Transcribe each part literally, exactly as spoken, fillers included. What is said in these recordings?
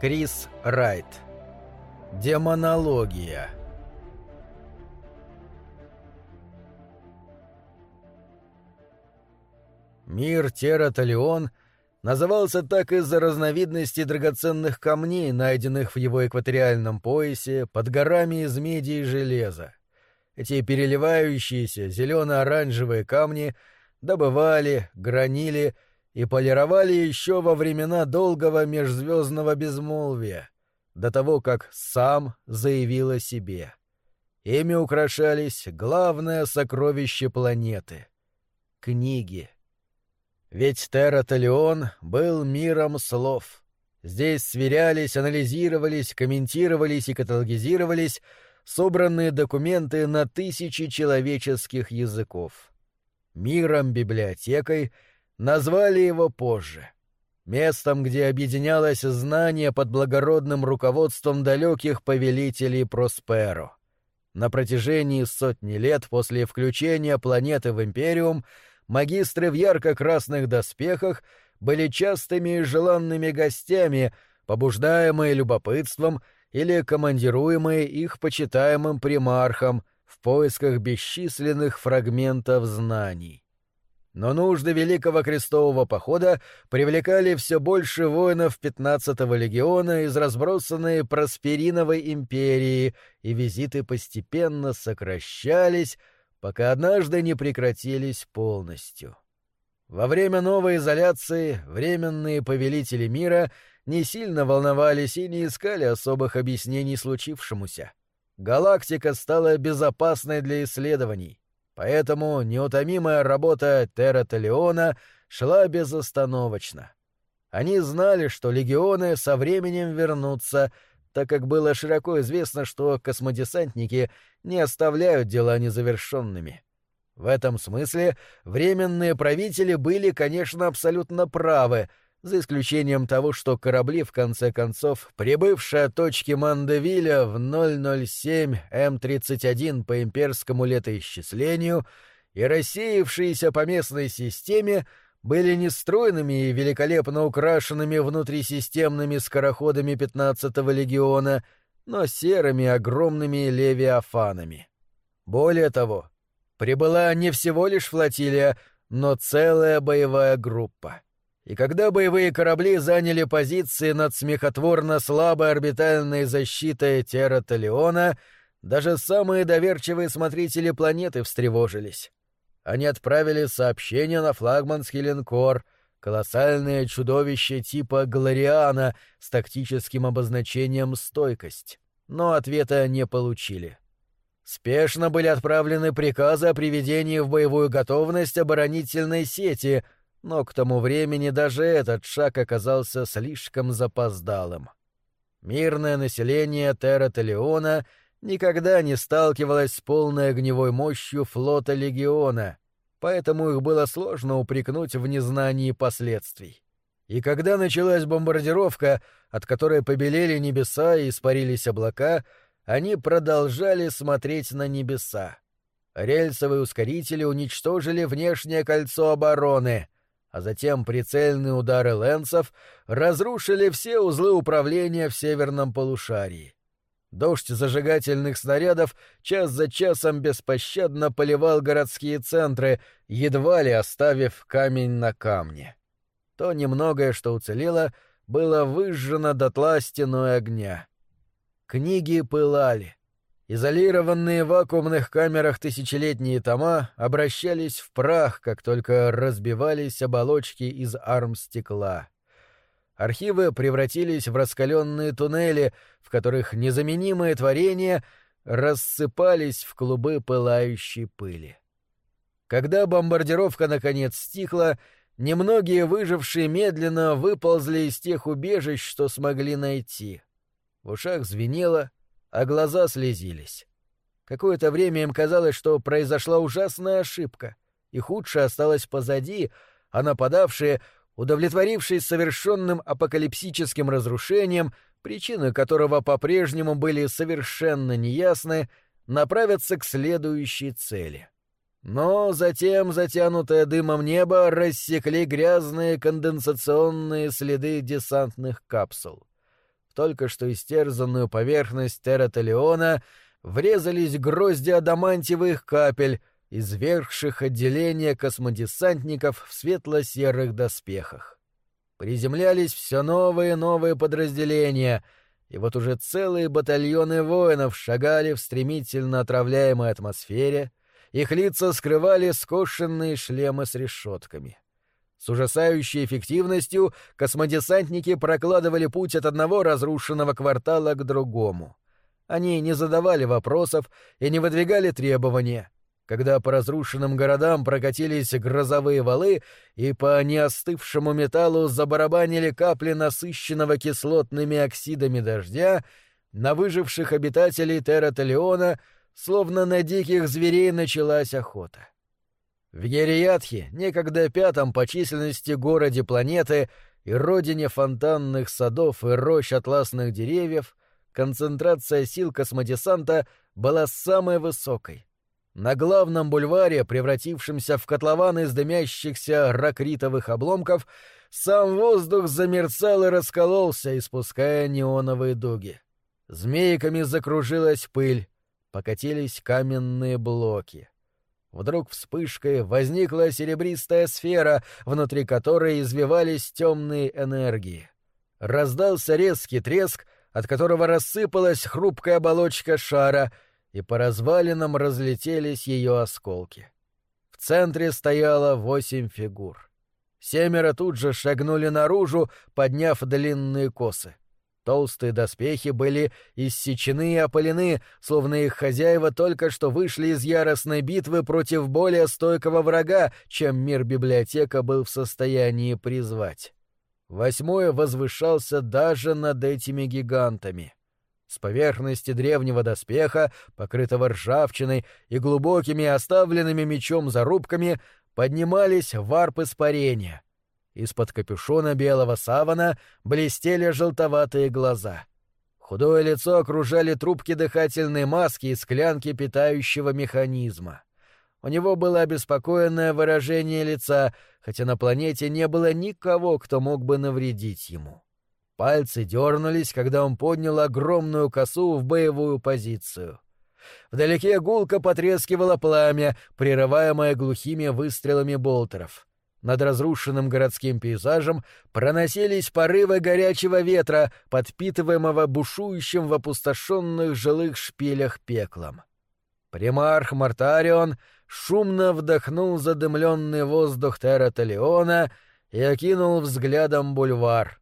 Крис Райт. Демонология. Мир Терра-Талион назывался так из-за разновидностей драгоценных камней, найденных в его экваториальном поясе под горами из меди и железа. Эти переливающиеся зелено-оранжевые камни добывали, гранили и полировали еще во времена долгого межзвездного безмолвия, до того, как сам заявил о себе. Ими украшались главное сокровище планеты — книги. Ведь Терра-Талион был миром слов. Здесь сверялись, анализировались, комментировались и каталогизировались собранные документы на тысячи человеческих языков. Миром-библиотекой назвали его позже. Местом, где объединялось знание под благородным руководством далеких повелителей Просперо. На протяжении сотни лет после включения планеты в Империум магистры в ярко-красных доспехах были частыми и желанными гостями, побуждаемые любопытством или командируемые их почитаемым примархом в поисках бесчисленных фрагментов знаний. Но нужды Великого Крестового Похода привлекали все больше воинов пятнадцатого легиона из разбросанной Проспериновой империи, и визиты постепенно сокращались, пока однажды не прекратились полностью. Во время новой изоляции временные повелители мира не сильно волновались и не искали особых объяснений случившемуся. Галактика стала безопасной для исследований, поэтому неутомимая работа Терра-Талиона шла безостановочно. Они знали, что легионы со временем вернутся, так как было широко известно, что космодесантники не оставляют дела незавершенными. В этом смысле временные правители были, конечно, абсолютно правы, за исключением того, что корабли, в конце концов, прибывшие от точки Мандевиля в ноль ноль семь эм тридцать один по имперскому летоисчислению и рассеявшиеся по местной системе, были не стройными и великолепно украшенными внутрисистемными скороходами пятнадцатого легиона, но серыми огромными левиафанами. Более того, прибыла не всего лишь флотилия, но целая боевая группа. И когда боевые корабли заняли позиции над смехотворно слабой орбитальной защитой Терра-Талиона, даже самые доверчивые смотрители планеты встревожились. Они отправили сообщение на флагманский линкор, колоссальное чудовище типа Глориана с тактическим обозначением «стойкость», но ответа не получили. Спешно были отправлены приказы о приведении в боевую готовность оборонительной сети, но к тому времени даже этот шаг оказался слишком запоздалым. Мирное население Терра-Талиона никогда не сталкивалось с полной огневой мощью флота легиона, поэтому их было сложно упрекнуть в незнании последствий. И когда началась бомбардировка, от которой побелели небеса и испарились облака, они продолжали смотреть на небеса. Рельсовые ускорители уничтожили внешнее кольцо обороны, а затем прицельные удары лэнсов разрушили все узлы управления в северном полушарии. Дождь зажигательных снарядов час за часом беспощадно поливал городские центры, едва ли оставив камень на камне. То немногое, что уцелело, было выжжено дотла стеной огня. Книги пылали. Изолированные в вакуумных камерах тысячелетние тома обращались в прах, как только разбивались оболочки из армстекла. Архивы превратились в раскаленные туннели, в которых незаменимые творения рассыпались в клубы пылающей пыли. Когда бомбардировка наконец стихла, немногие выжившие медленно выползли из тех убежищ, что смогли найти. В ушах звенело, а глаза слезились. Какое-то время им казалось, что произошла ужасная ошибка, и худшее осталось позади, а нападавшие, удовлетворившись совершенным апокалипсическим разрушением, причины которого по-прежнему были совершенно неясны, направятся к следующей цели. Но затем затянутое дымом небо рассекли грязные конденсационные следы десантных капсул. В только что истерзанную поверхность Терра-Талиона врезались грозди адамантиевых капель, извергших отделение космодесантников в светло-серых доспехах. Приземлялись все новые и новые подразделения, и вот уже целые батальоны воинов шагали в стремительно отравляемой атмосфере, их лица скрывали скошенные шлемы с решетками. С ужасающей эффективностью космодесантники прокладывали путь от одного разрушенного квартала к другому. Они не задавали вопросов и не выдвигали требования. Когда по разрушенным городам прокатились грозовые валы и по неостывшему металлу забарабанили капли насыщенного кислотными оксидами дождя, на выживших обитателей Терра-Талиона словно на диких зверей началась охота. В Гериятхе, некогда пятом по численности городе планеты и родине фонтанных садов и рощ атласных деревьев, концентрация сил космодесанта была самой высокой. На главном бульваре, превратившемся в котлован из дымящихся ракритовых обломков, сам воздух замерцал и раскололся, испуская неоновые дуги. Змейками закружилась пыль, покатились каменные блоки. Вдруг вспышкой возникла серебристая сфера, внутри которой извивались темные энергии. Раздался резкий треск, от которого рассыпалась хрупкая оболочка шара, и по развалинам разлетелись ее осколки. В центре стояло восемь фигур. Семеро тут же шагнули наружу, подняв длинные косы. Толстые доспехи были иссечены и опалены, словно их хозяева только что вышли из яростной битвы против более стойкого врага, чем мир-библиотека был в состоянии призвать. Восьмой возвышался даже над этими гигантами. С поверхности древнего доспеха, покрытого ржавчиной и глубокими оставленными мечом зарубками, поднимались варпы испарения. Из-под капюшона белого савана блестели желтоватые глаза. Худое лицо окружали трубки дыхательной маски и склянки питающего механизма. У него было обеспокоенное выражение лица, хотя на планете не было никого, кто мог бы навредить ему. Пальцы дернулись, когда он поднял огромную косу в боевую позицию. Вдалеке гулко потрескивало пламя, прерываемое глухими выстрелами болтеров. Над разрушенным городским пейзажем проносились порывы горячего ветра, подпитываемого бушующим в опустошенных жилых шпилях пеклом. Примарх Мартарион шумно вдохнул задымленный воздух Терра-Талиона и окинул взглядом бульвар.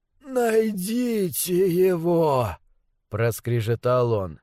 «Найдите его!» — проскрежетал он.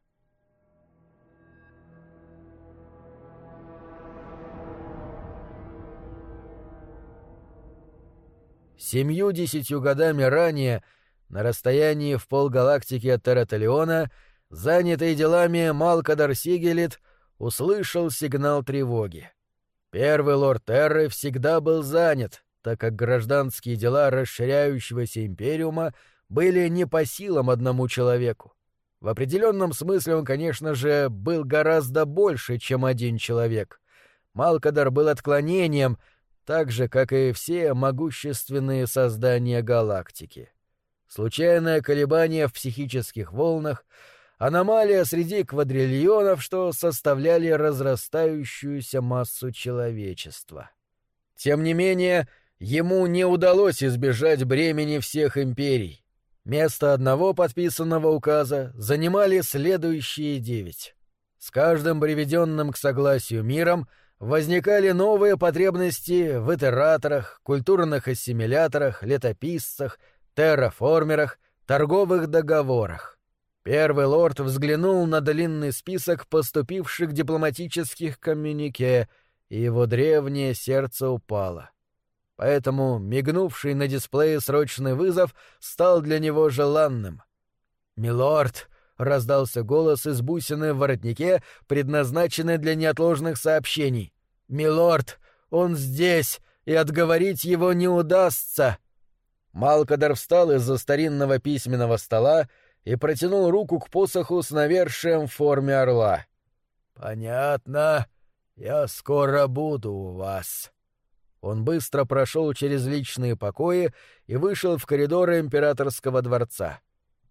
Семью-десятью годами ранее, на расстоянии в полгалактики от Терра-Талиона, занятый делами Малкадар Сигелит услышал сигнал тревоги. Первый лорд Терры всегда был занят, так как гражданские дела расширяющегося империума были не по силам одному человеку. В определенном смысле он, конечно же, был гораздо больше, чем один человек. Малкадар был отклонением, так же, как и все могущественные создания галактики. Случайное колебание в психических волнах, аномалия среди квадриллионов, что составляли разрастающуюся массу человечества. Тем не менее, ему не удалось избежать бремени всех империй. Место одного подписанного указа занимали следующие девять. С каждым приведенным к согласию миром возникали новые потребности в итераторах, культурных ассимиляторах, летописцах, терраформерах, торговых договорах. Первый лорд взглянул на длинный список поступивших дипломатических коммюнике, и его древнее сердце упало. Поэтому мигнувший на дисплее срочный вызов стал для него желанным. «Милорд!» — раздался голос из бусины в воротнике, предназначенный для неотложных сообщений. «Милорд! Он здесь, и отговорить его не удастся!» Малкадар встал из-за старинного письменного стола и протянул руку к посоху с навершием в форме орла. «Понятно. Я скоро буду у вас». Он быстро прошел через личные покои и вышел в коридоры императорского дворца.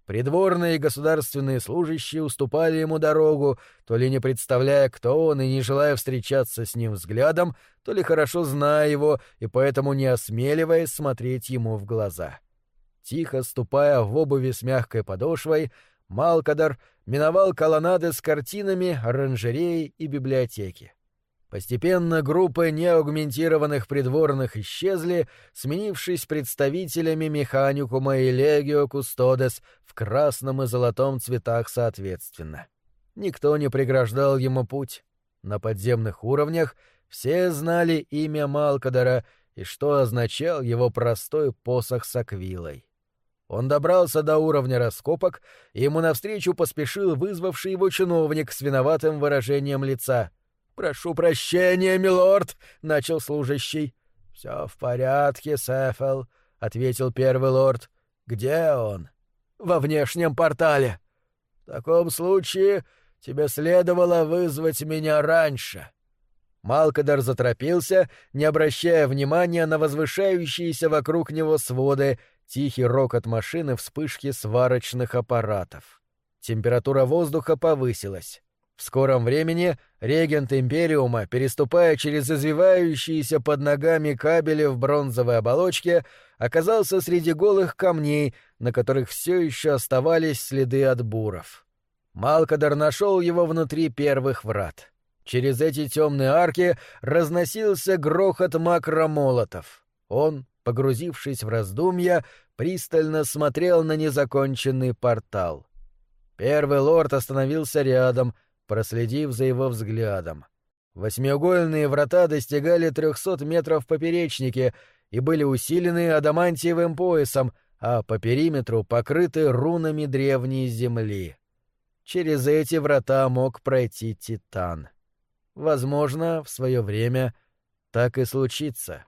Придворные и государственные служащие уступали ему дорогу, то ли не представляя, кто он, и не желая встречаться с ним взглядом, то ли хорошо зная его и поэтому не осмеливаясь смотреть ему в глаза. Тихо ступая в обуви с мягкой подошвой, Малкадар миновал колоннады с картинами, оранжереи и библиотеки. Постепенно группы неаугментированных придворных исчезли, сменившись представителями механикума и легио кустодес в красном и золотом цветах соответственно. Никто не преграждал ему путь. На подземных уровнях все знали имя Малкадара и что означал его простой посох с аквилой. Он добрался до уровня раскопок, и ему навстречу поспешил вызвавший его чиновник с виноватым выражением лица. «Прошу прощения, милорд», — начал служащий. «Все в порядке, Сефел», — ответил первый лорд. «Где он?» «Во внешнем портале». «В таком случае тебе следовало вызвать меня раньше». Малкадар заторопился, не обращая внимания на возвышающиеся вокруг него своды, тихий рокот машины, вспышки сварочных аппаратов. Температура воздуха повысилась. В скором времени регент Империума, переступая через извивающиеся под ногами кабели в бронзовой оболочке, оказался среди голых камней, на которых все еще оставались следы от буров. Малкадар нашел его внутри первых врат. Через эти темные арки разносился грохот макромолотов. Он, погрузившись в раздумья, пристально смотрел на незаконченный портал. Первый лорд остановился рядом, проследив за его взглядом. Восьмиугольные врата достигали трехсот метров в поперечнике и были усилены адамантиевым поясом, а по периметру покрыты рунами древней земли. Через эти врата мог пройти Титан. Возможно, в свое время так и случится.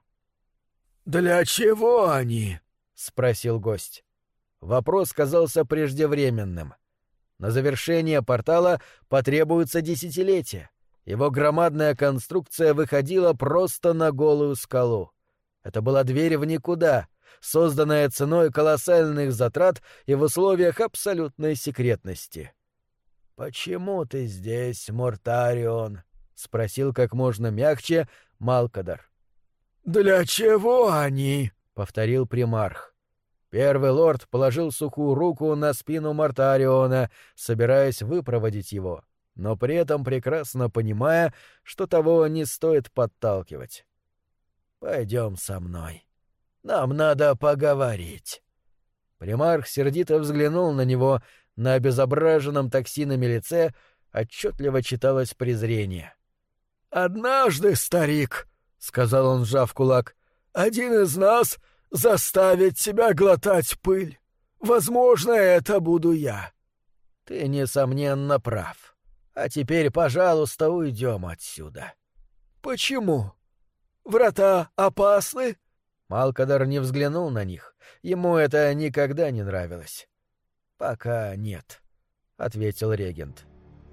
«Для чего они?» — спросил гость. Вопрос казался преждевременным. На завершение портала потребуется десятилетие. Его громадная конструкция выходила просто на голую скалу. Это была дверь в никуда, созданная ценой колоссальных затрат и в условиях абсолютной секретности. «Почему ты здесь, Мортарион?» — спросил как можно мягче Малкадар. «Для чего они?» — повторил примарх. Первый лорд положил сухую руку на спину Мортариона, собираясь выпроводить его, но при этом прекрасно понимая, что того не стоит подталкивать. «Пойдем со мной. Нам надо поговорить». Примарх сердито взглянул на него, на обезображенном токсинами лице отчетливо читалось презрение. «Однажды, старик, — сказал он, сжав кулак, — один из нас заставит тебя глотать пыль. Возможно, это буду я». «Ты, несомненно, прав. А теперь, пожалуйста, уйдем отсюда». «Почему? Врата опасны?» Малкадар не взглянул на них. Ему это никогда не нравилось. «Пока нет», — ответил регент.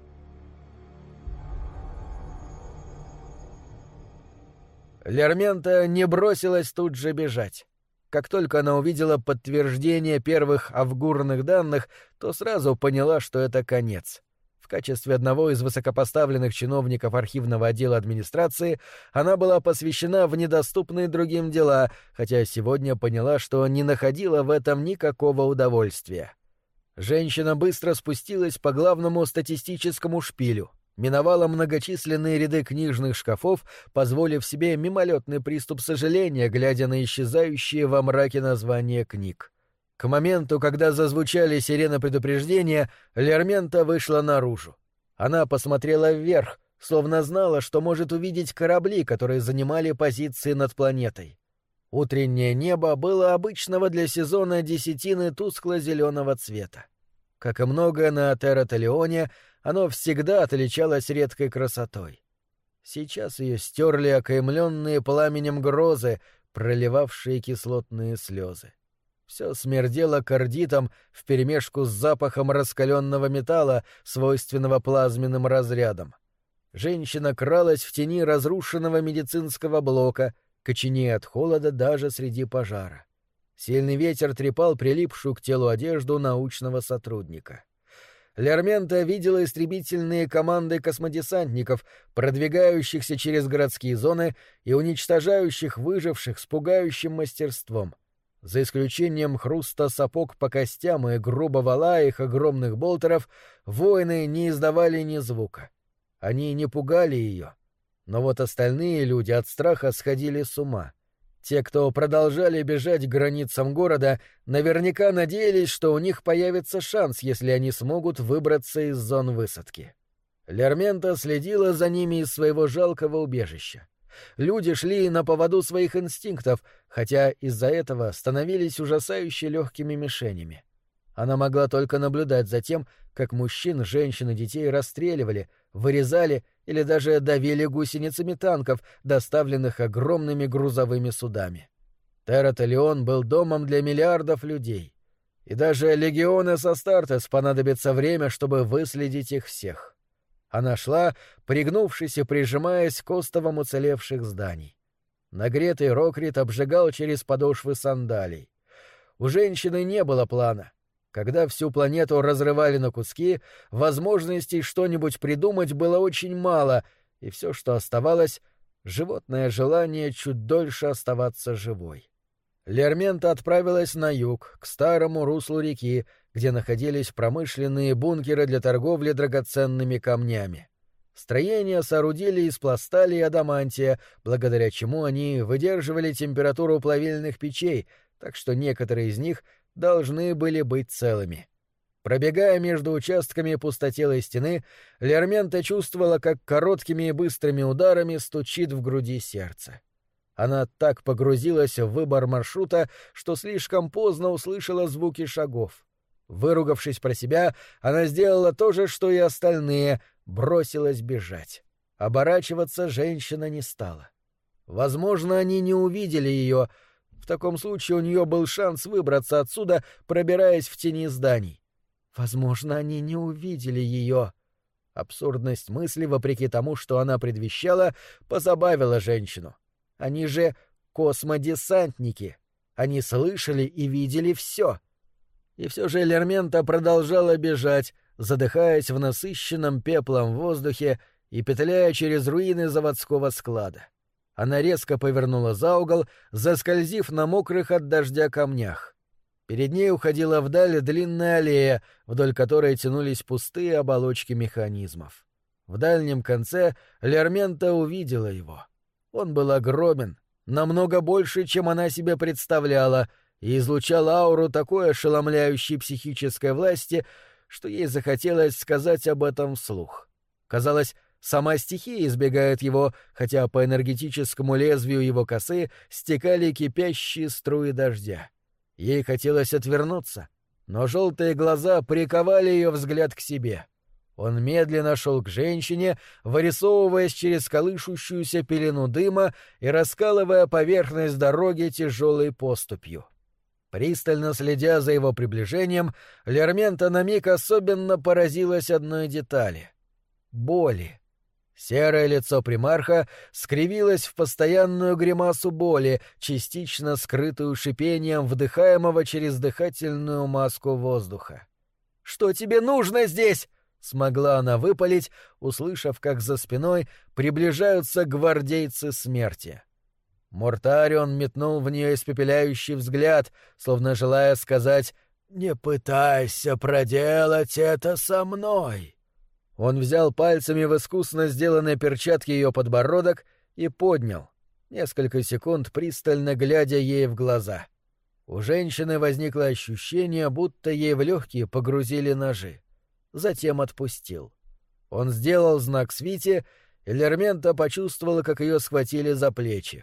Лермента не бросилась тут же бежать. Как только она увидела подтверждение первых авгурных данных, то сразу поняла, что это конец. В качестве одного из высокопоставленных чиновников архивного отдела администрации она была посвящена в недоступные другим дела, хотя сегодня поняла, что не находила в этом никакого удовольствия. Женщина быстро спустилась по главному статистическому шпилю, миновала многочисленные ряды книжных шкафов, позволив себе мимолетный приступ сожаления, глядя на исчезающие во мраке названия книг. К моменту, когда зазвучали сирены предупреждения, Лермента вышла наружу. Она посмотрела вверх, словно знала, что может увидеть корабли, которые занимали позиции над планетой. Утреннее небо было обычного для сезона десятины тускло-зеленого цвета. Как и многое на Терра-Талионе, оно всегда отличалось редкой красотой. Сейчас ее стерли окаймленные пламенем грозы, проливавшие кислотные слезы. Все смердело кардитом вперемешку с запахом раскаленного металла, свойственного плазменным разрядам. Женщина кралась в тени разрушенного медицинского блока, коченея от холода даже среди пожара. Сильный ветер трепал прилипшую к телу одежду научного сотрудника. Лермента видела истребительные команды космодесантников, продвигающихся через городские зоны и уничтожающих выживших с пугающим мастерством. За исключением хруста сапог по костям и грубого лая их огромных болтеров, воины не издавали ни звука. Они не пугали ее. Но вот остальные люди от страха сходили с ума. Те, кто продолжали бежать к границам города, наверняка надеялись, что у них появится шанс, если они смогут выбраться из зон высадки. Лермента следила за ними из своего жалкого убежища. Люди шли на поводу своих инстинктов, хотя из-за этого становились ужасающе легкими мишенями. Она могла только наблюдать за тем, как мужчин, женщин и детей расстреливали, вырезали или даже давили гусеницами танков, доставленных огромными грузовыми судами. Терра-Талион был домом для миллиардов людей. И даже легионы Астартес понадобится время, чтобы выследить их всех. Она шла, пригнувшись и прижимаясь к остовам уцелевших зданий. Нагретый Рокрит обжигал через подошвы сандалий. У женщины не было плана. Когда всю планету разрывали на куски, возможностей что-нибудь придумать было очень мало, и все, что оставалось — животное желание чуть дольше оставаться живой. Лермента отправилась на юг, к старому руслу реки, где находились промышленные бункеры для торговли драгоценными камнями. Строения соорудили из пластали и адамантия, благодаря чему они выдерживали температуру плавильных печей, так что некоторые из них должны были быть целыми. Пробегая между участками пустотелой стены, Лермента чувствовала, как короткими и быстрыми ударами стучит в груди сердце. Она так погрузилась в выбор маршрута, что слишком поздно услышала звуки шагов. Выругавшись про себя, она сделала то же, что и остальные, бросилась бежать. Оборачиваться женщина не стала. Возможно, они не увидели ее. В таком случае у нее был шанс выбраться отсюда, пробираясь в тени зданий. Возможно, они не увидели ее. Абсурдность мысли, вопреки тому, что она предвещала, позабавила женщину. Они же космодесантники. Они слышали и видели все. И все же Лермента продолжала бежать, задыхаясь в насыщенном пеплом воздухе и петляя через руины заводского склада. Она резко повернула за угол, заскользив на мокрых от дождя камнях. Перед ней уходила вдаль длинная аллея, вдоль которой тянулись пустые оболочки механизмов. В дальнем конце Лермента увидела его. Он был огромен, намного больше, чем она себе представляла, и излучал ауру такой ошеломляющей психической власти, что ей захотелось сказать об этом вслух. Казалось, сама стихия избегает его, хотя по энергетическому лезвию его косы стекали кипящие струи дождя. Ей хотелось отвернуться, но желтые глаза приковали ее взгляд к себе. Он медленно шел к женщине, вырисовываясь через колышущуюся пелену дыма и раскалывая поверхность дороги тяжелой поступью. Пристально следя за его приближением, Лермента на миг особенно поразилась одной детали — боли. Серое лицо примарха скривилось в постоянную гримасу боли, частично скрытую шипением вдыхаемого через дыхательную маску воздуха. «Что тебе нужно здесь?» — смогла она выпалить, услышав, как за спиной приближаются гвардейцы смерти. Мортарион метнул в нее испепеляющий взгляд, словно желая сказать «Не пытайся проделать это со мной». Он взял пальцами в искусно сделанной перчатке ее подбородок и поднял, несколько секунд пристально глядя ей в глаза. У женщины возникло ощущение, будто ей в легкие погрузили ножи. Затем отпустил. Он сделал знак свите, и Лермента почувствовала, как ее схватили за плечи.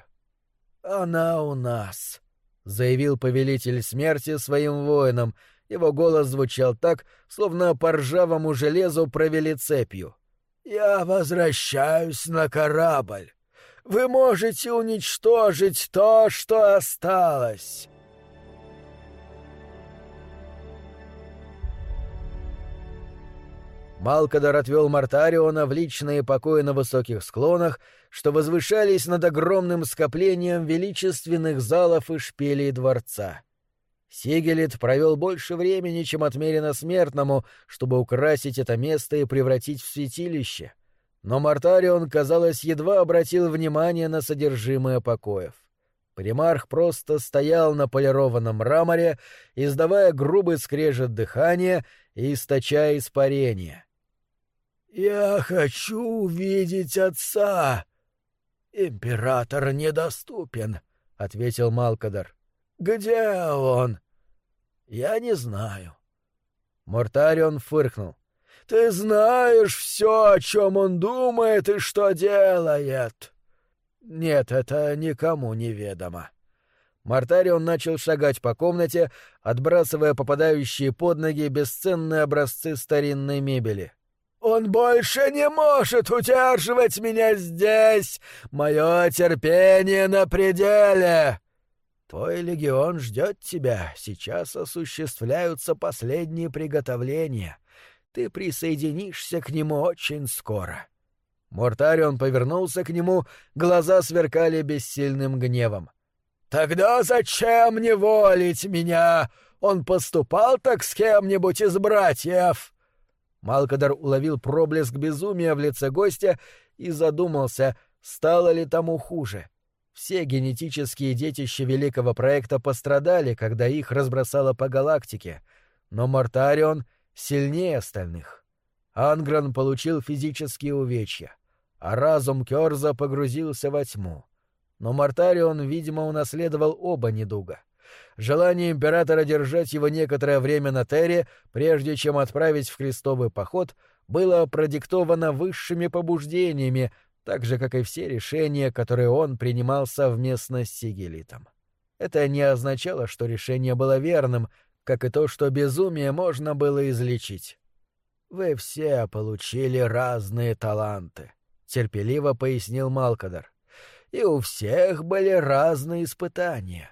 «Она у нас», — заявил повелитель смерти своим воинам. Его голос звучал так, словно по ржавому железу провели цепью. «Я возвращаюсь на корабль. Вы можете уничтожить то, что осталось». Малкадар отвел Мортариона в личные покои на высоких склонах, что возвышались над огромным скоплением величественных залов и шпилей дворца. Сигелит провел больше времени, чем отмерено смертному, чтобы украсить это место и превратить в святилище. Но Мортарион, казалось, едва обратил внимание на содержимое покоев. Примарх просто стоял на полированном мраморе, издавая грубый скрежет дыхания и источая испарение. «Я хочу увидеть отца!» «Император недоступен», — ответил Малкадар. «Где он?» «Я не знаю». Мортарион фыркнул. «Ты знаешь все, о чем он думает и что делает?» «Нет, это никому неведомо». Мортарион начал шагать по комнате, отбрасывая попадающие под ноги бесценные образцы старинной мебели. «Он больше не может удерживать меня здесь! Мое терпение на пределе!» «Твой легион ждет тебя, сейчас осуществляются последние приготовления. Ты присоединишься к нему очень скоро». Мортарион повернулся к нему, глаза сверкали бессильным гневом. «Тогда зачем неволить меня? Он поступал так с кем-нибудь из братьев?» Малкадар уловил проблеск безумия в лице гостя и задумался, стало ли тому хуже. Все генетические детища великого проекта пострадали, когда их разбросало по галактике, но Мортарион сильнее остальных. Ангран получил физические увечья, а разум Кёрза погрузился во тьму. Но Мортарион, видимо, унаследовал оба недуга. Желание императора держать его некоторое время на Терре, прежде чем отправить в крестовый поход, было продиктовано высшими побуждениями, так же, как и все решения, которые он принимал совместно с Сигелитом. Это не означало, что решение было верным, как и то, что безумие можно было излечить. «Вы все получили разные таланты», — терпеливо пояснил Малкадар. «И у всех были разные испытания».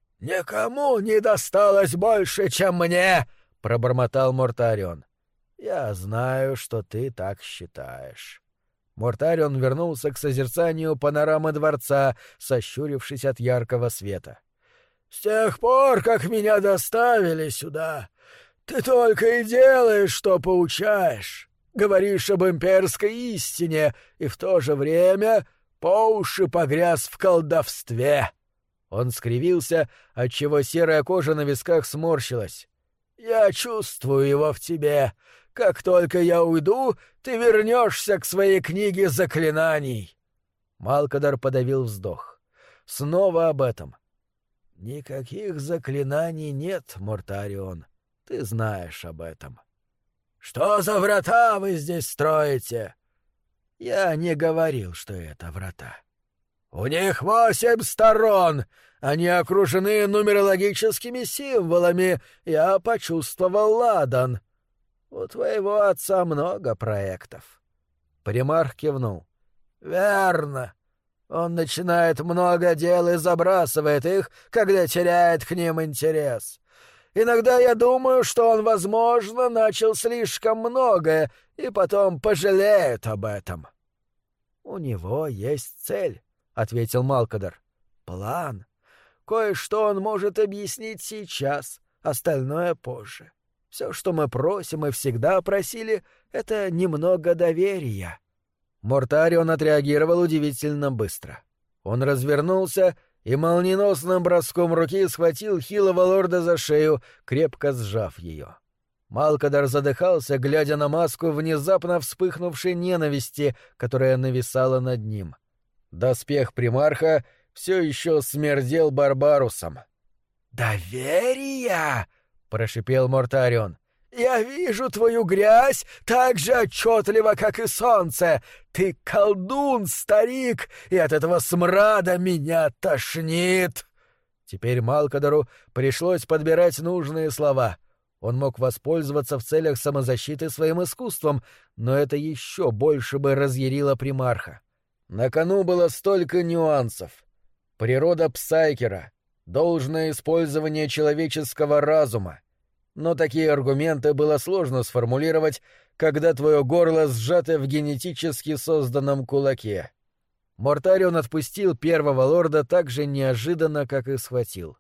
«Никому не досталось больше, чем мне!» — пробормотал Мортарион. «Я знаю, что ты так считаешь». Мортарион вернулся к созерцанию панорамы дворца, сощурившись от яркого света. «С тех пор, как меня доставили сюда, ты только и делаешь, что поучаешь. Говоришь об имперской истине и в то же время по уши погряз в колдовстве». Он скривился, отчего серая кожа на висках сморщилась. «Я чувствую его в тебе. Как только я уйду, ты вернешься к своей книге заклинаний». Малкадар подавил вздох. Снова об этом. «Никаких заклинаний нет, Мортарион. Ты знаешь об этом». «Что за врата вы здесь строите?» «Я не говорил, что это врата». «У них восемь сторон. Они окружены нумерологическими символами. Я почувствовал ладан. У твоего отца много проектов». Примарх кивнул. «Верно. Он начинает много дел и забрасывает их, когда теряет к ним интерес. Иногда я думаю, что он, возможно, начал слишком многое и потом пожалеет об этом». «У него есть цель», — ответил Малкадар. «План. Кое-что он может объяснить сейчас, остальное позже. Все, что мы просим и всегда просили, — это немного доверия». Мортарион отреагировал удивительно быстро. Он развернулся и молниеносным броском руки схватил хилого лорда за шею, крепко сжав ее. Малкадар задыхался, глядя на маску внезапно вспыхнувшей ненависти, которая нависала над ним. Доспех примарха все еще смердел барбарусом. «Доверие!» — прошипел Мортарион. «Я вижу твою грязь так же отчетливо, как и солнце. Ты колдун, старик, и от этого смрада меня тошнит». Теперь Малкадару пришлось подбирать нужные слова. Он мог воспользоваться в целях самозащиты своим искусством, но это еще больше бы разъярило примарха. На кону было столько нюансов. Природа Псайкера, должное использование человеческого разума. Но такие аргументы было сложно сформулировать, когда твое горло сжато в генетически созданном кулаке. Мортарион отпустил первого лорда так же неожиданно, как и схватил.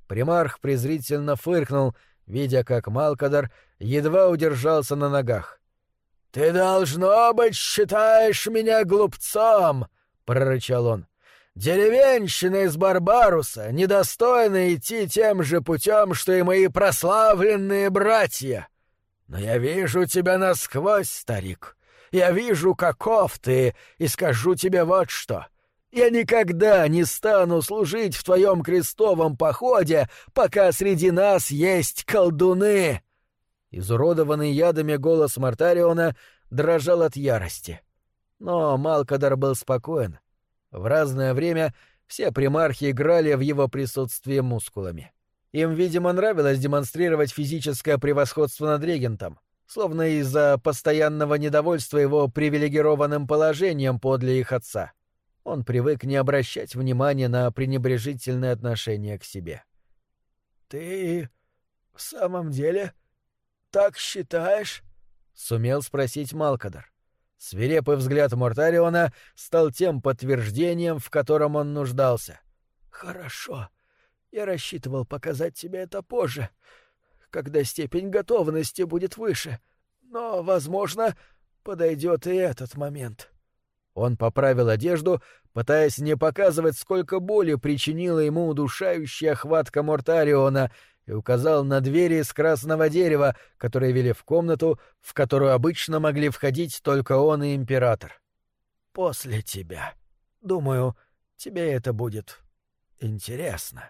Примарх презрительно фыркнул, видя, как Малкадар едва удержался на ногах. «Ты, должно быть, считаешь меня глупцом!» — прорычал он. «Деревенщина из Барбаруса недостойна идти тем же путем, что и мои прославленные братья. Но я вижу тебя насквозь, старик. Я вижу, каков ты, и скажу тебе вот что. Я никогда не стану служить в твоем крестовом походе, пока среди нас есть колдуны!» Изуродованный ядами голос Мортариона дрожал от ярости. Но Малкадар был спокоен. В разное время все примархи играли в его присутствии мускулами. Им, видимо, нравилось демонстрировать физическое превосходство над регентом, словно из-за постоянного недовольства его привилегированным положением подле их отца. Он привык не обращать внимания на пренебрежительное отношение к себе. «Ты в самом деле так считаешь?» — сумел спросить Малкадар. Свирепый взгляд Мортариона стал тем подтверждением, в котором он нуждался. «Хорошо. Я рассчитывал показать тебе это позже, когда степень готовности будет выше. Но, возможно, подойдет и этот момент». Он поправил одежду, пытаясь не показывать, сколько боли причинила ему удушающая хватка Мортариона, и указал на двери из красного дерева, которые вели в комнату, в которую обычно могли входить только он и император. «После тебя. Думаю, тебе это будет интересно».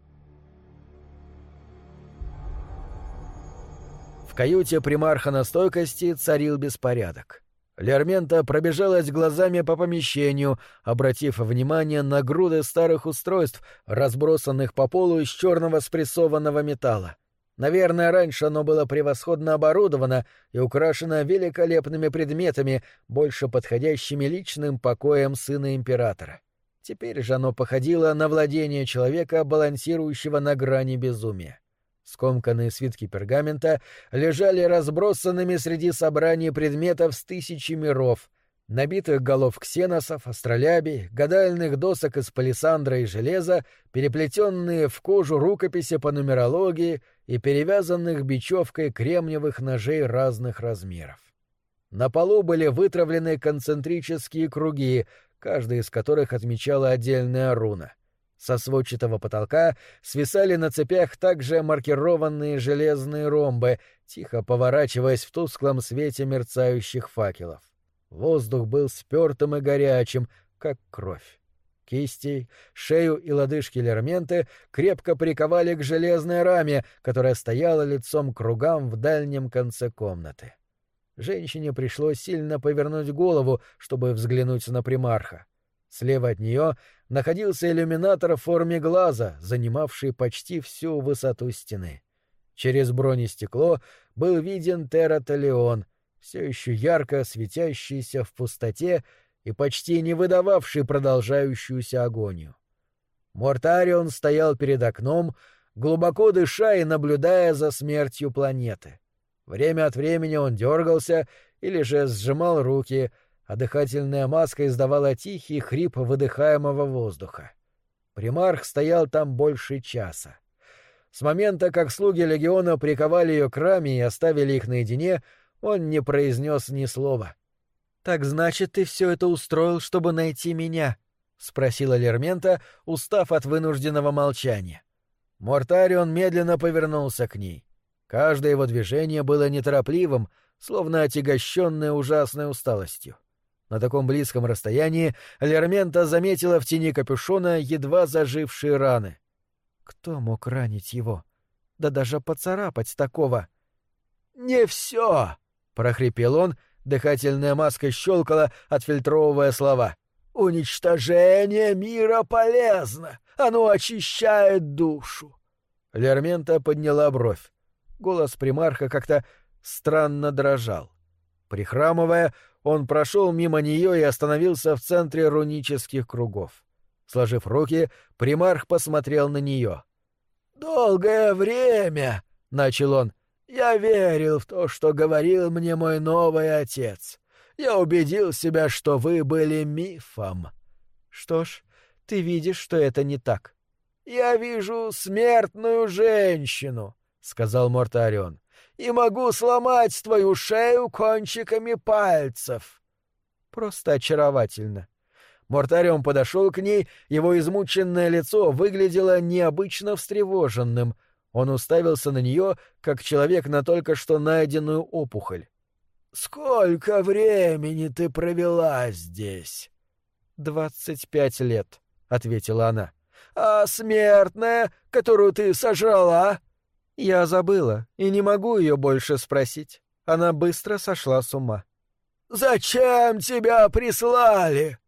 В каюте примарха на стойкости царил беспорядок. Лермента пробежалась глазами по помещению, обратив внимание на груды старых устройств, разбросанных по полу из черного спрессованного металла. Наверное, раньше оно было превосходно оборудовано и украшено великолепными предметами, больше подходящими личным покоям сына императора. Теперь же оно походило на владение человека, балансирующего на грани безумия. Скомканные свитки пергамента лежали разбросанными среди собраний предметов с тысячи миров, набитых голов ксеносов, астролябий, гадальных досок из палисандра и железа, переплетенные в кожу рукописи по нумерологии и перевязанных бечевкой кремниевых ножей разных размеров. На полу были вытравлены концентрические круги, каждый из которых отмечала отдельная руна. Со сводчатого потолка свисали на цепях также маркированные железные ромбы, тихо поворачиваясь в тусклом свете мерцающих факелов. Воздух был спёртым и горячим, как кровь. Кисти, шею и лодыжки Лерменты крепко приковали к железной раме, которая стояла лицом к кругам в дальнем конце комнаты. Женщине пришлось сильно повернуть голову, чтобы взглянуть на примарха. Слева от нее находился иллюминатор в форме глаза, занимавший почти всю высоту стены. Через бронестекло был виден Тератолеон, все еще ярко светящийся в пустоте и почти не выдававший продолжающуюся агонию. Мортарион стоял перед окном, глубоко дыша и наблюдая за смертью планеты. Время от времени он дергался или же сжимал руки, а дыхательная маска издавала тихий хрип выдыхаемого воздуха. Примарх стоял там больше часа. С момента, как слуги легиона приковали ее к раме и оставили их наедине, он не произнес ни слова. «Так значит, ты все это устроил, чтобы найти меня?» — спросила Лермента, устав от вынужденного молчания. Мортарион медленно повернулся к ней. Каждое его движение было неторопливым, словно отягощенное ужасной усталостью. На таком близком расстоянии Лермента заметила в тени капюшона едва зажившие раны. Кто мог ранить его? Да даже поцарапать такого! «Не все!» — прохрипел он, дыхательная маска щелкала, отфильтровывая слова. «Уничтожение мира полезно! Оно очищает душу!» Лермента подняла бровь. Голос примарха как-то странно дрожал. Прихрамывая, он прошел мимо нее и остановился в центре рунических кругов. Сложив руки, примарх посмотрел на нее. «Долгое время, — начал он, — я верил в то, что говорил мне мой новый отец. Я убедил себя, что вы были мифом. Что ж, ты видишь, что это не так. «Я вижу смертную женщину», — сказал Мортарион, — «и могу сломать твою шею кончиками пальцев». Просто очаровательно. Мортарион подошел к ней, его измученное лицо выглядело необычно встревоженным. Он уставился на нее, как человек на только что найденную опухоль. «Сколько времени ты провела здесь?» «Двадцать пять лет», — ответила она. «А смертная, которую ты сожрала?» «Я забыла и не могу ее больше спросить. Она быстро сошла с ума». «Зачем тебя прислали?»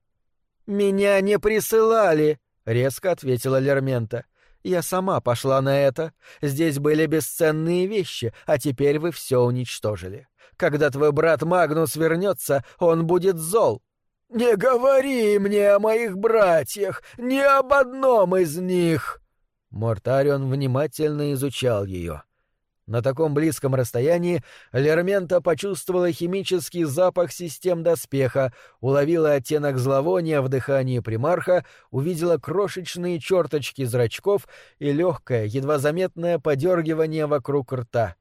«Меня не присылали», — резко ответила Лермента. «Я сама пошла на это. Здесь были бесценные вещи, а теперь вы все уничтожили. Когда твой брат Магнус вернется, он будет зол». «Не говори мне о моих братьях, ни об одном из них!» Мортарион внимательно изучал ее. На таком близком расстоянии Лермента почувствовала химический запах систем доспеха, уловила оттенок зловония в дыхании примарха, увидела крошечные черточки зрачков и легкое, едва заметное подергивание вокруг рта.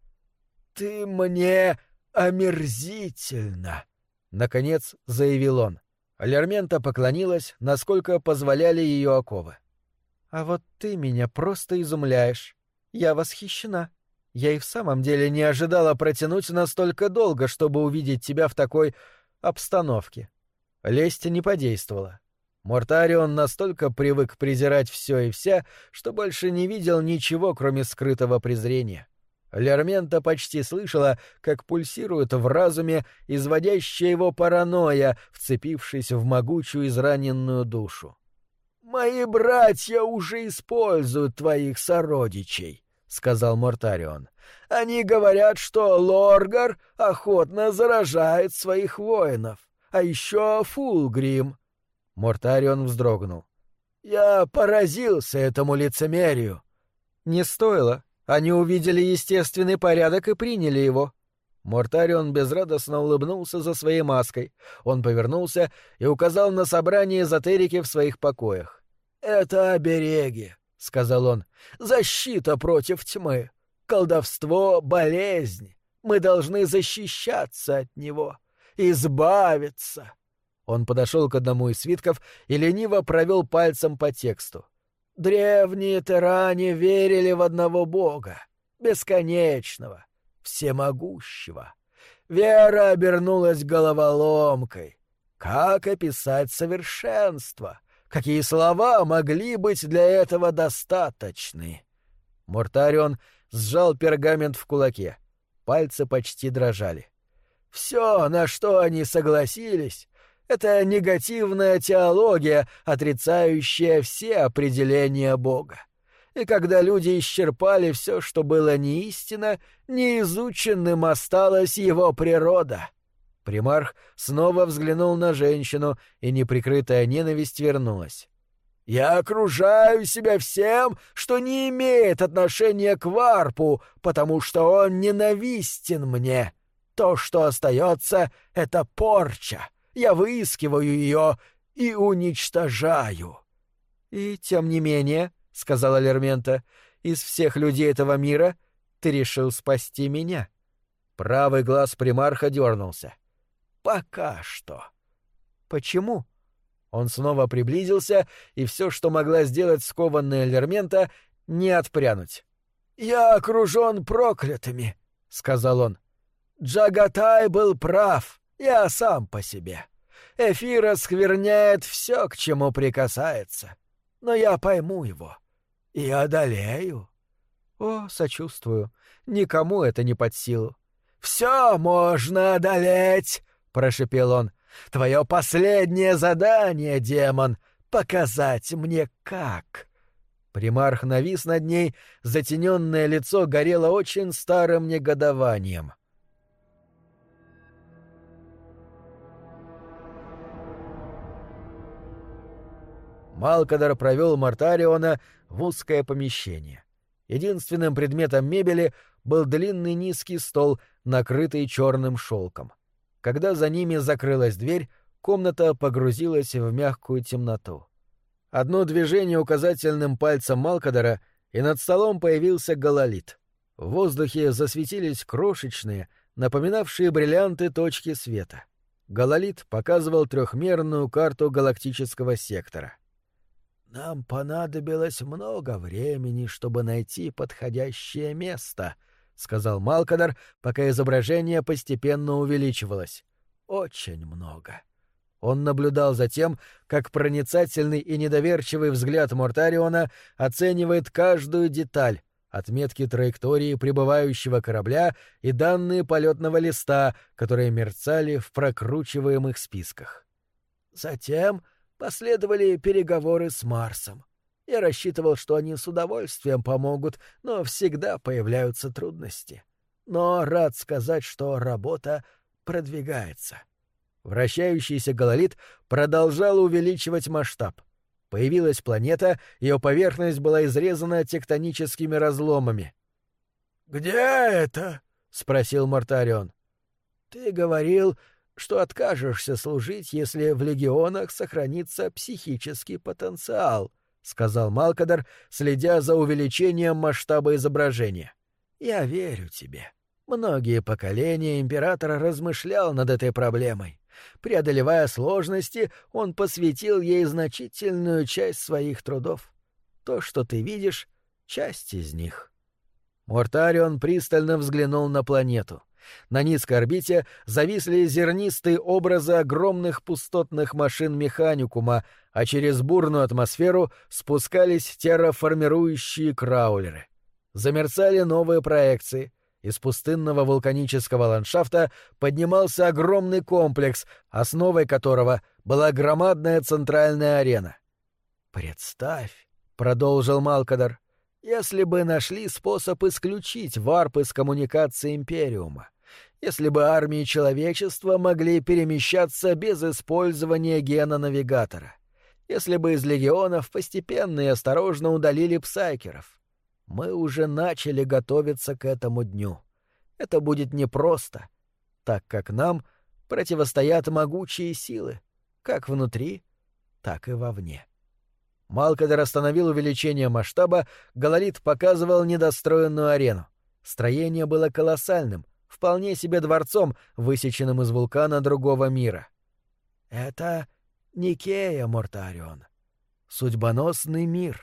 «Ты мне омерзительно!» — наконец заявил он. Лермента поклонилась, насколько позволяли ее оковы. «А вот ты меня просто изумляешь. Я восхищена. Я и в самом деле не ожидала протянуть настолько долго, чтобы увидеть тебя в такой обстановке». Лесть не подействовала. Мортарион настолько привык презирать все и вся, что больше не видел ничего, кроме скрытого презрения. Лермента почти слышала, как пульсирует в разуме изводящая его паранойя, вцепившись в могучую израненную душу. «Мои братья уже используют твоих сородичей», — сказал Мортарион. «Они говорят, что Лоргар охотно заражает своих воинов, а еще Фулгрим». Мортарион вздрогнул. «Я поразился этому лицемерию». «Не стоило. Они увидели естественный порядок и приняли его». Мортарион безрадостно улыбнулся за своей маской. Он повернулся и указал на собрание эзотерики в своих покоях. «Это обереги», — сказал он, — «защита против тьмы. Колдовство — болезнь. Мы должны защищаться от него, избавиться». Он подошел к одному из свитков и лениво провел пальцем по тексту. «Древние тиране верили в одного бога, бесконечного, всемогущего. Вера обернулась головоломкой. Как описать совершенство? Какие слова могли быть для этого достаточны?» Мортарион сжал пергамент в кулаке. Пальцы почти дрожали. «Все, на что они согласились, — это негативная теология, отрицающая все определения Бога. И когда люди исчерпали все, что было неистинно, неизученным осталась его природа». Примарх снова взглянул на женщину, и неприкрытая ненависть вернулась. «Я окружаю себя всем, что не имеет отношения к Варпу, потому что он ненавистен мне. То, что остается, — это порча. Я выискиваю ее и уничтожаю». «И тем не менее, — сказала Лермента, — из всех людей этого мира ты решил спасти меня». Правый глаз примарха дернулся. «Пока что». «Почему?» Он снова приблизился, и все, что могла сделать скованная Лермента, — не отпрянуть. «Я окружен проклятыми», — сказал он. «Джагатай был прав, я сам по себе. Эфир оскверняет все, к чему прикасается. Но я пойму его и одолею». «О, сочувствую. Никому это не под силу». «Все можно одолеть», — прошепел он. «Твое последнее задание, демон, — показать мне как». Примарх навис над ней, затененное лицо горело очень старым негодованием. Малкадар провел Мортариона в узкое помещение. Единственным предметом мебели был длинный низкий стол, накрытый черным шелком. Когда за ними закрылась дверь, комната погрузилась в мягкую темноту. Одно движение указательным пальцем Малкадора, и над столом появился гололит. В воздухе засветились крошечные, напоминавшие бриллианты точки света. Гололит показывал трехмерную карту галактического сектора. «Нам понадобилось много времени, чтобы найти подходящее место», — сказал Малкадор, пока изображение постепенно увеличивалось. «Очень много». Он наблюдал за тем, как проницательный и недоверчивый взгляд Мортариона оценивает каждую деталь, отметки траектории прибывающего корабля и данные полетного листа, которые мерцали в прокручиваемых списках. Затем последовали переговоры с Марсом. Я рассчитывал, что они с удовольствием помогут, но всегда появляются трудности. Но рад сказать, что работа продвигается. Вращающийся гололит продолжал увеличивать масштаб. Появилась планета, ее поверхность была изрезана тектоническими разломами. «Где это?» — спросил Мортарион. «Ты говорил, что откажешься служить, если в легионах сохранится психический потенциал», — сказал Малкадор, следя за увеличением масштаба изображения. «Я верю тебе. Многие поколения император размышлял над этой проблемой. Преодолевая сложности, он посвятил ей значительную часть своих трудов. То, что ты видишь, — часть из них». Мортарион пристально взглянул на планету. На низкой орбите зависли зернистые образы огромных пустотных машин механикума, а через бурную атмосферу спускались терраформирующие краулеры. Замерцали новые проекции. Из пустынного вулканического ландшафта поднимался огромный комплекс, основой которого была громадная центральная арена. «Представь», — продолжил Малкадор, — «если бы нашли способ исключить варп из коммуникации Империума, если бы армии человечества могли перемещаться без использования гена-навигатора, если бы из легионов постепенно и осторожно удалили псайкеров. Мы уже начали готовиться к этому дню. Это будет непросто, так как нам противостоят могучие силы, как внутри, так и вовне». Малкадор остановил увеличение масштаба, гололит показывал недостроенную арену. Строение было колоссальным, вполне себе дворцом, высеченным из вулкана другого мира. «Это Никея, Мортарион. Судьбоносный мир.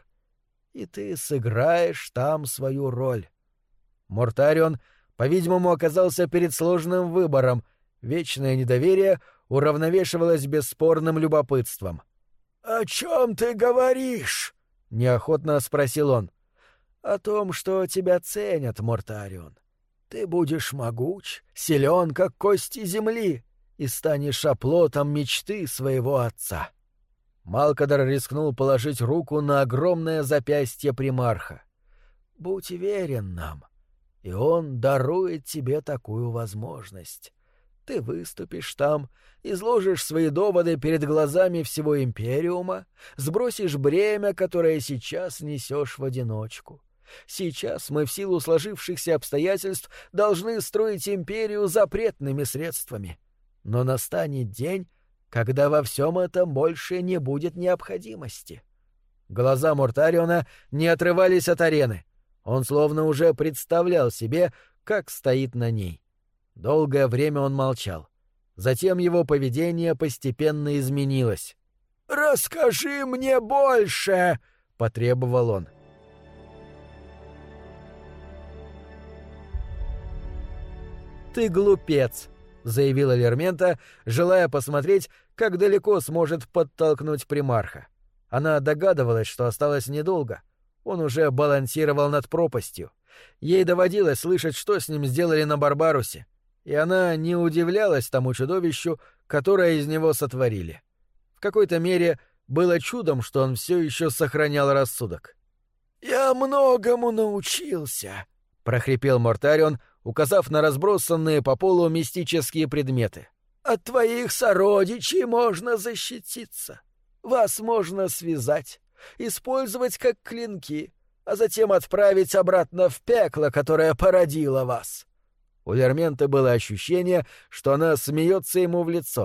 И ты сыграешь там свою роль». Мортарион, по-видимому, оказался перед сложным выбором. Вечное недоверие уравновешивалось бесспорным любопытством. «О чем ты говоришь?» — неохотно спросил он. «О том, что тебя ценят, Мортарион. Ты будешь могуч, силен, как кости земли, и станешь оплотом мечты своего отца». Малкадор рискнул положить руку на огромное запястье примарха. «Будь верен нам, и он дарует тебе такую возможность. Ты выступишь там, изложишь свои доводы перед глазами всего Империума, сбросишь бремя, которое сейчас несешь в одиночку. Сейчас мы в силу сложившихся обстоятельств должны строить Империю запретными средствами. Но настанет день, когда во всем этом больше не будет необходимости». Глаза Мортариона не отрывались от арены. Он словно уже представлял себе, как стоит на ней. Долгое время он молчал. Затем его поведение постепенно изменилось. «Расскажи мне больше!» — потребовал он. «Ты глупец!» — заявила Лермента, желая посмотреть, как далеко сможет подтолкнуть примарха. Она догадывалась, что осталось недолго. Он уже балансировал над пропастью. Ей доводилось слышать, что с ним сделали на Барбарусе, и она не удивлялась тому чудовищу, которое из него сотворили. В какой-то мере было чудом, что он все еще сохранял рассудок. «Я многому научился», — прохрипел Мортарион, указав на разбросанные по полу мистические предметы. «От твоих сородичей можно защититься. Вас можно связать, использовать как клинки, а затем отправить обратно в пекло, которое породило вас». У Лерменты было ощущение, что она смеется ему в лицо.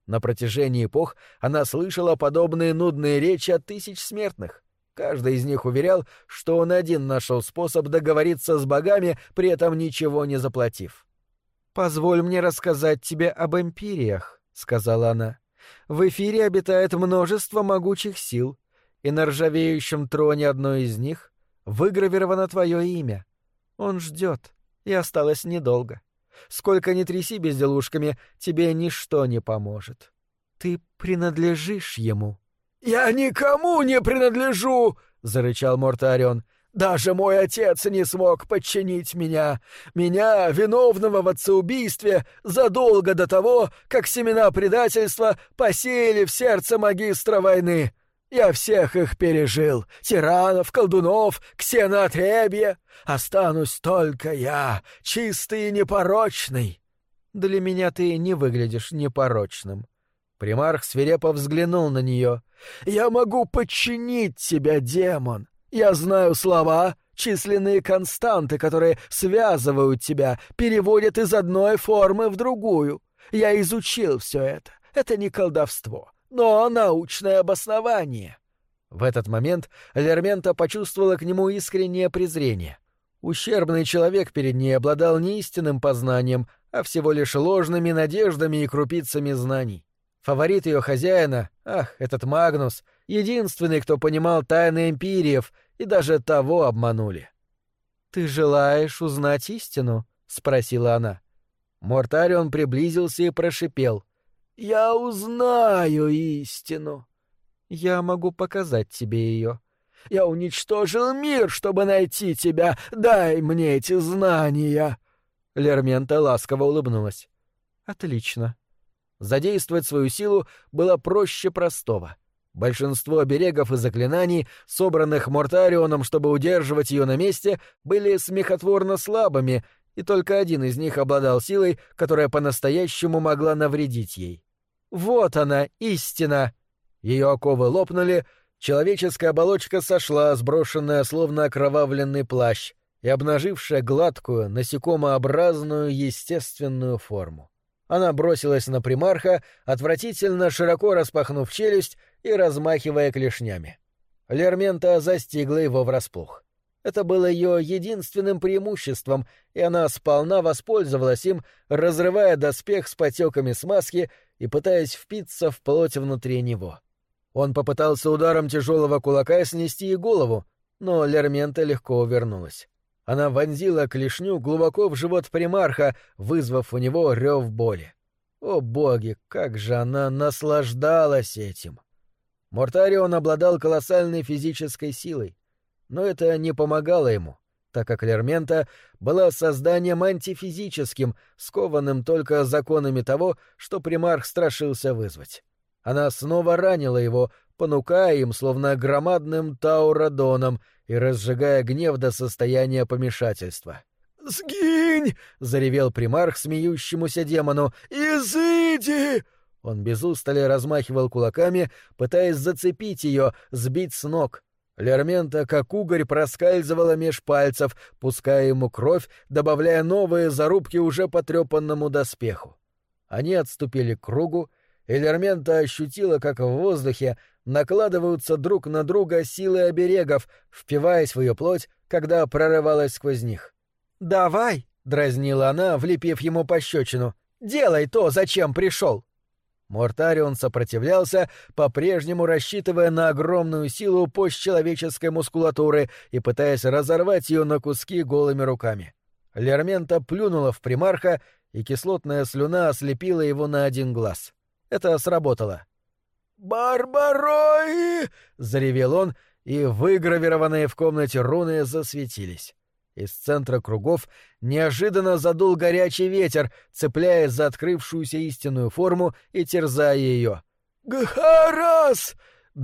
На протяжении эпох она слышала подобные нудные речи от тысяч смертных. Каждый из них уверял, что он один нашел способ договориться с богами, при этом ничего не заплатив. «Позволь мне рассказать тебе об эмпириях», — сказала она. «В эфире обитает множество могучих сил, и на ржавеющем троне одной из них выгравировано твое имя. Он ждет, и осталось недолго. Сколько ни тряси безделушками, тебе ничто не поможет. Ты принадлежишь ему». «Я никому не принадлежу!» — зарычал Мортарион. «Даже мой отец не смог подчинить меня. Меня, виновного в отцеубийстве, задолго до того, как семена предательства посеяли в сердце магистра войны. Я всех их пережил — тиранов, колдунов, ксенотребье. Останусь только я, чистый и непорочный». «Для меня ты не выглядишь непорочным». Примарх свирепо взглянул на нее. «Я могу подчинить тебя, демон. Я знаю слова, численные константы, которые связывают тебя, переводят из одной формы в другую. Я изучил все это. Это не колдовство, но научное обоснование». В этот момент Лермента почувствовала к нему искреннее презрение. Ущербный человек перед ней обладал не истинным познанием, а всего лишь ложными надеждами и крупицами знаний. Фаворит ее хозяина, ах, этот Магнус, единственный, кто понимал тайны эмпириев, и даже того обманули. «Ты желаешь узнать истину?» — спросила она. Мортарион приблизился и прошипел. «Я узнаю истину». «Я могу показать тебе ее». «Я уничтожил мир, чтобы найти тебя. Дай мне эти знания». Лермента ласково улыбнулась. «Отлично». Задействовать свою силу было проще простого. Большинство оберегов и заклинаний, собранных Мортарионом, чтобы удерживать ее на месте, были смехотворно слабыми, и только один из них обладал силой, которая по-настоящему могла навредить ей. Вот она, истина! Ее оковы лопнули, человеческая оболочка сошла, сброшенная словно окровавленный плащ, и обнажившая гладкую, насекомообразную, естественную форму. Она бросилась на примарха, отвратительно широко распахнув челюсть и размахивая клешнями. Лермента застигла его врасплох. Это было ее единственным преимуществом, и она сполна воспользовалась им, разрывая доспех с потеками смазки и пытаясь впиться в плоть внутри него. Он попытался ударом тяжелого кулака снести ей голову, но Лермента легко увернулась. Она вонзила клешню глубоко в живот примарха, вызвав у него рев боли. О боги, как же она наслаждалась этим! Мортарион обладал колоссальной физической силой, но это не помогало ему, так как Лермента была созданием антифизическим, скованным только законами того, что примарх страшился вызвать. Она снова ранила его, понукая им, словно громадным таурадоном, и разжигая гнев до состояния помешательства. «Сгинь!» — заревел примарх смеющемуся демону. «Изыди!» Он без устали размахивал кулаками, пытаясь зацепить ее, сбить с ног. Лермента, как угорь, проскальзывала меж пальцев, пуская ему кровь, добавляя новые зарубки уже потрепанному доспеху. Они отступили к кругу, и Лермента ощутила, как в воздухе накладываются друг на друга силы оберегов, впиваясь в ее плоть, когда прорывалась сквозь них. «Давай!» — дразнила она, влепив ему пощечину. «Делай то, зачем пришел!» Мортарион сопротивлялся, по-прежнему рассчитывая на огромную силу постчеловеческой мускулатуры и пытаясь разорвать ее на куски голыми руками. Лермента плюнула в примарха, и кислотная слюна ослепила его на один глаз. Это сработало. «Барбарой!» — заревел он, и выгравированные в комнате руны засветились. Из центра кругов неожиданно задул горячий ветер, цепляясь за открывшуюся истинную форму и терзая ее. «Гхарас!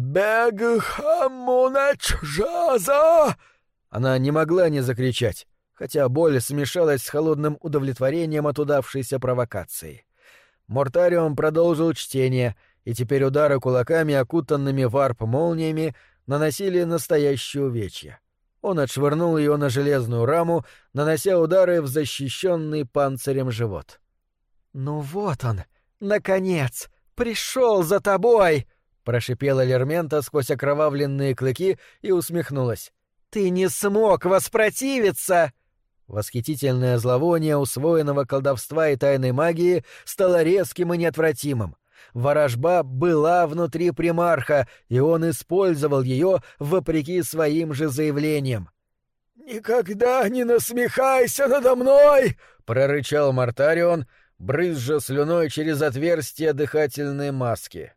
Бегхамуначжаза!» Она не могла не закричать, хотя боль смешалась с холодным удовлетворением от удавшейся провокации. Мортарион продолжил чтение, и теперь удары кулаками, окутанными варп-молниями, наносили настоящее увечье. Он отшвырнул ее на железную раму, нанося удары в защищенный панцирем живот. «Ну вот он, наконец!» — «Пришел за тобой!» — прошипела Лермента сквозь окровавленные клыки и усмехнулась. «Ты не смог воспротивиться!» Восхитительное зловоние усвоенного колдовства и тайной магии стало резким и неотвратимым. Ворожба была внутри примарха, и он использовал ее вопреки своим же заявлениям. «Никогда не насмехайся надо мной!» — прорычал Мортарион, брызжа слюной через отверстие дыхательной маски.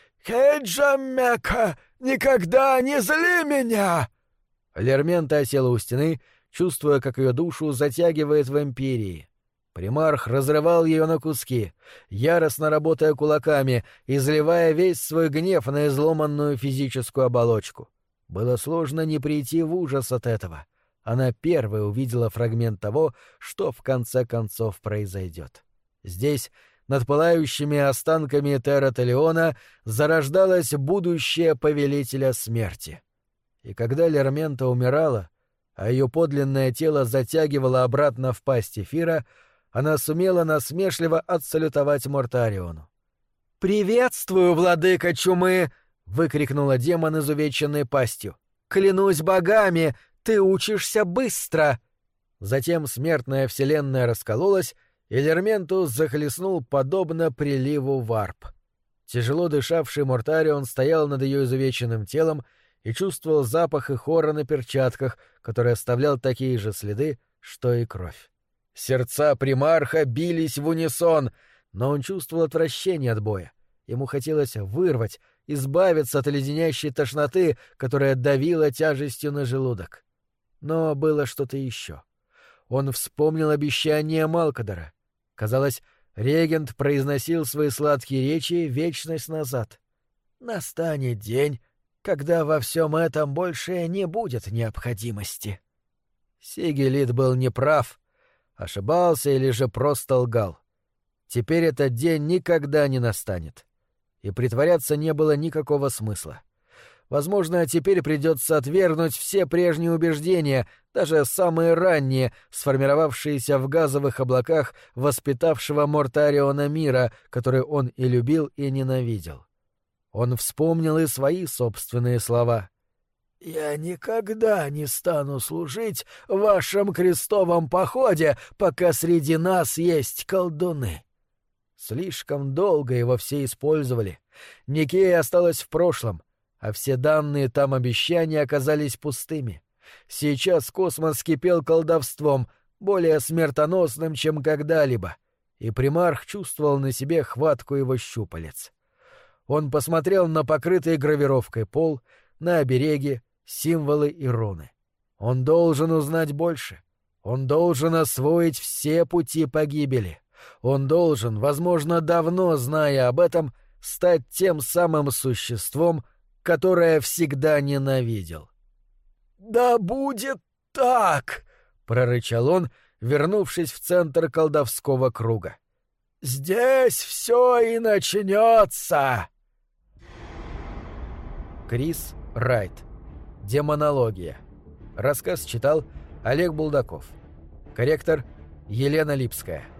«Хеджамека, никогда не зли меня!» Лермента осела у стены, чувствуя, как ее душу затягивает в империи. Примарх разрывал ее на куски, яростно работая кулаками, изливая весь свой гнев на изломанную физическую оболочку. Было сложно не прийти в ужас от этого. Она первой увидела фрагмент того, что в конце концов произойдет. Здесь, над пылающими останками Терра-Телеона, зарождалось будущее повелителя смерти. И когда Лермента умирала, а ее подлинное тело затягивало обратно в пасть эфира, она сумела насмешливо отсалютовать Мортариону. «Приветствую, владыка чумы!» — выкрикнула демон изувеченной пастью. «Клянусь богами, ты учишься быстро!» Затем смертная вселенная раскололась, и Лерменту захлестнул подобно приливу варп. Тяжело дышавший Мортарион стоял над ее изувеченным телом и чувствовал запах и хора на перчатках, который оставлял такие же следы, что и кровь. Сердца примарха бились в унисон, но он чувствовал отвращение от боя. Ему хотелось вырвать, избавиться от леденящей тошноты, которая давила тяжестью на желудок. Но было что-то еще. Он вспомнил обещание Малкадора. Казалось, регент произносил свои сладкие речи вечность назад. «Настанет день, когда во всем этом больше не будет необходимости». Сигелит был неправ, ошибался или же просто лгал. Теперь этот день никогда не настанет. И притворяться не было никакого смысла. Возможно, теперь придется отвергнуть все прежние убеждения, даже самые ранние, сформировавшиеся в газовых облаках воспитавшего Мортариона мира, который он и любил, и ненавидел. Он вспомнил и свои собственные слова. «Я никогда не стану служить в вашем крестовом походе, пока среди нас есть колдуны». Слишком долго его все использовали. Никея осталась в прошлом, а все данные там обещания оказались пустыми. Сейчас космос кипел колдовством, более смертоносным, чем когда-либо, и примарх чувствовал на себе хватку его щупалец. Он посмотрел на покрытый гравировкой пол, на обереги, символы и руны. Он должен узнать больше. Он должен освоить все пути погибели. Он должен, возможно, давно зная об этом, стать тем самым существом, которое всегда ненавидел. «Да будет так!» — прорычал он, вернувшись в центр колдовского круга. «Здесь все и начнется!» Крис Райт. Демонология. Рассказ читал Олег Булдаков. Корректор Елена Липская.